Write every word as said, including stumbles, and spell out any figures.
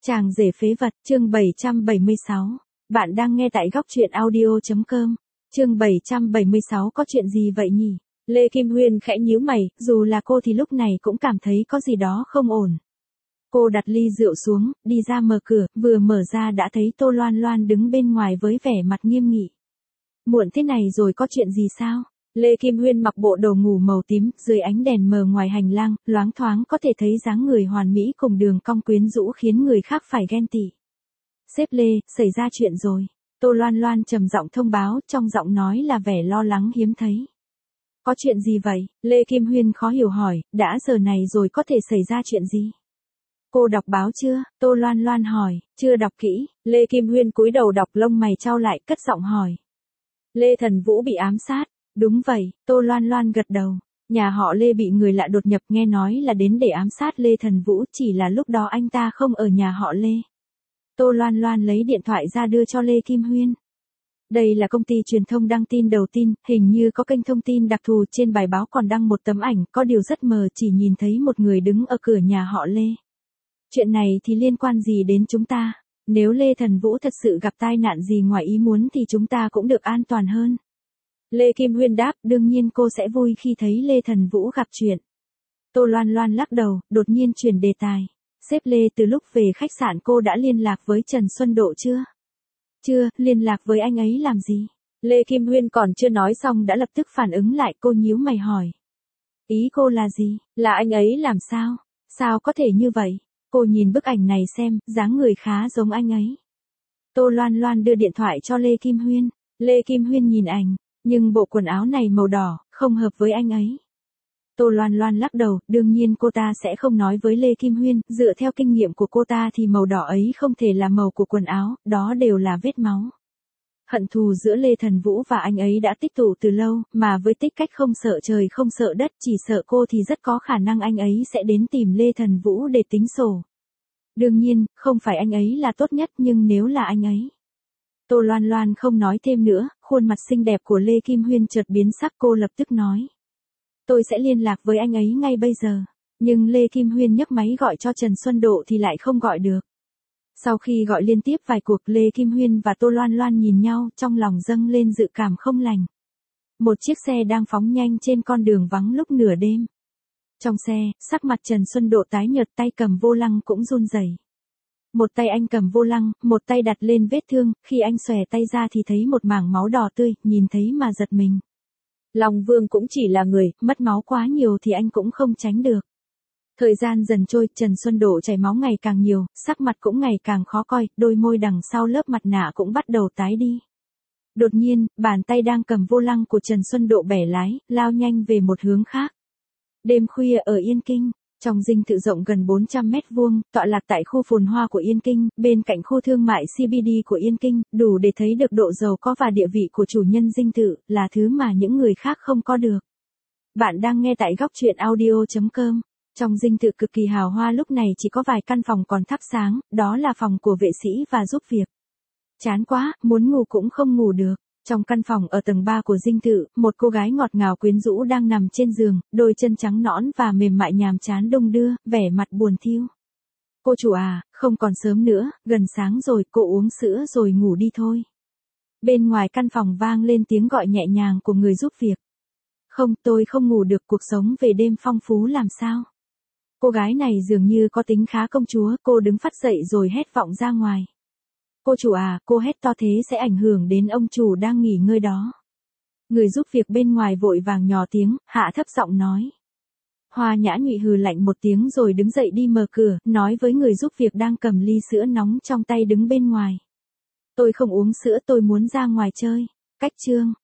Chàng rể phế vật, chương bảy trăm bảy mươi sáu. Bạn đang nghe tại góc truyện audio.com. Chương bảy trăm bảy mươi sáu có chuyện gì vậy nhỉ? Lê Kim Huyên khẽ nhíu mày, dù là cô thì lúc này cũng cảm thấy có gì đó không ổn. Cô đặt ly rượu xuống, đi ra mở cửa, vừa mở ra đã thấy Tô Loan Loan đứng bên ngoài với vẻ mặt nghiêm nghị. Muộn thế này rồi có chuyện gì sao? Lê Kim Huyên mặc bộ đồ ngủ màu tím, dưới ánh đèn mờ ngoài hành lang, loáng thoáng có thể thấy dáng người hoàn mỹ cùng đường cong quyến rũ khiến người khác phải ghen tị. Sếp Lê, xảy ra chuyện rồi. Tô Loan Loan trầm giọng thông báo, trong giọng nói là vẻ lo lắng hiếm thấy. Có chuyện gì vậy? Lê Kim Huyên khó hiểu hỏi, đã giờ này rồi có thể xảy ra chuyện gì? Cô đọc báo chưa? Tô Loan Loan hỏi, chưa đọc kỹ. Lê Kim Huyên cúi đầu đọc, lông mày chau lại, cất giọng hỏi. Lê Thần Vũ bị ám sát. Đúng vậy, Tô Loan Loan gật đầu. Nhà họ Lê bị người lạ đột nhập, nghe nói là đến để ám sát Lê Thần Vũ, chỉ là lúc đó anh ta không ở nhà họ Lê. Tô Loan Loan lấy điện thoại ra đưa cho Lê Kim Huyên. Đây là công ty truyền thông đăng tin đầu tin, hình như có kênh thông tin đặc thù, trên bài báo còn đăng một tấm ảnh, có điều rất mờ, chỉ nhìn thấy một người đứng ở cửa nhà họ Lê. Chuyện này thì liên quan gì đến chúng ta? Nếu Lê Thần Vũ thật sự gặp tai nạn gì ngoài ý muốn thì chúng ta cũng được an toàn hơn. Lê Kim Huyên đáp, đương nhiên cô sẽ vui khi thấy Lê Thần Vũ gặp chuyện. Tô Loan Loan lắc đầu, đột nhiên chuyển đề tài. Sếp Lê, từ lúc về khách sạn cô đã liên lạc với Trần Xuân Độ chưa? Chưa, liên lạc với anh ấy làm gì? Lê Kim Huyên còn chưa nói xong đã lập tức phản ứng lại, cô nhíu mày hỏi. Ý cô là gì? Là anh ấy làm sao? Sao có thể như vậy? Cô nhìn bức ảnh này xem, dáng người khá giống anh ấy. Tô Loan Loan đưa điện thoại cho Lê Kim Huyên. Lê Kim Huyên nhìn ảnh. Nhưng bộ quần áo này màu đỏ, không hợp với anh ấy. Tô Loan Loan lắc đầu, đương nhiên cô ta sẽ không nói với Lê Kim Huyên, dựa theo kinh nghiệm của cô ta thì màu đỏ ấy không thể là màu của quần áo, đó đều là vết máu. Hận thù giữa Lê Thần Vũ và anh ấy đã tích tụ từ lâu, mà với tích cách không sợ trời không sợ đất, chỉ sợ cô thì rất có khả năng anh ấy sẽ đến tìm Lê Thần Vũ để tính sổ. Đương nhiên, không phải anh ấy là tốt nhất, nhưng nếu là anh ấy. Tô Loan Loan không nói thêm nữa, khuôn mặt xinh đẹp của Lê Kim Huyên chợt biến sắc, cô lập tức nói. Tôi sẽ liên lạc với anh ấy ngay bây giờ. Nhưng Lê Kim Huyên nhấc máy gọi cho Trần Xuân Độ thì lại không gọi được. Sau khi gọi liên tiếp vài cuộc, Lê Kim Huyên và Tô Loan Loan nhìn nhau, trong lòng dâng lên dự cảm không lành. Một chiếc xe đang phóng nhanh trên con đường vắng lúc nửa đêm. Trong xe, sắc mặt Trần Xuân Độ tái nhợt, tay cầm vô lăng cũng run rẩy. Một tay anh cầm vô lăng, một tay đặt lên vết thương, khi anh xòe tay ra thì thấy một mảng máu đỏ tươi, nhìn thấy mà giật mình. Long Vương cũng chỉ là người, mất máu quá nhiều thì anh cũng không tránh được. Thời gian dần trôi, Trần Xuân Độ chảy máu ngày càng nhiều, sắc mặt cũng ngày càng khó coi, đôi môi đằng sau lớp mặt nạ cũng bắt đầu tái đi. Đột nhiên, bàn tay đang cầm vô lăng của Trần Xuân Độ bẻ lái, lao nhanh về một hướng khác. Đêm khuya ở Yên Kinh. Trong dinh thự rộng gần bốn trăm mét vuông, tọa lạc tại khu phồn hoa của Yên Kinh, bên cạnh khu thương mại xê bê đê của Yên Kinh, đủ để thấy được độ giàu có và địa vị của chủ nhân dinh thự, là thứ mà những người khác không có được. Bạn đang nghe tại góc truyện audio.com. Trong dinh thự cực kỳ hào hoa lúc này chỉ có vài căn phòng còn thắp sáng, đó là phòng của vệ sĩ và giúp việc. Chán quá, muốn ngủ cũng không ngủ được. Trong căn phòng ở tầng ba của dinh thự, một cô gái ngọt ngào quyến rũ đang nằm trên giường, đôi chân trắng nõn và mềm mại nhàm chán đung đưa, vẻ mặt buồn thiu. Cô chủ à, không còn sớm nữa, gần sáng rồi, cô uống sữa rồi ngủ đi thôi. Bên ngoài căn phòng vang lên tiếng gọi nhẹ nhàng của người giúp việc. Không, tôi không ngủ được, cuộc sống về đêm phong phú làm sao? Cô gái này dường như có tính khá công chúa, cô đứng phắt dậy rồi hét vọng ra ngoài. Cô chủ à, cô hét to thế sẽ ảnh hưởng đến ông chủ đang nghỉ ngơi đó. Người giúp việc bên ngoài vội vàng nhỏ tiếng, hạ thấp giọng nói. Hoa Nhã Nhụy hừ lạnh một tiếng rồi đứng dậy đi mở cửa, nói với người giúp việc đang cầm ly sữa nóng trong tay đứng bên ngoài. Tôi không uống sữa, tôi muốn ra ngoài chơi. Cách chương.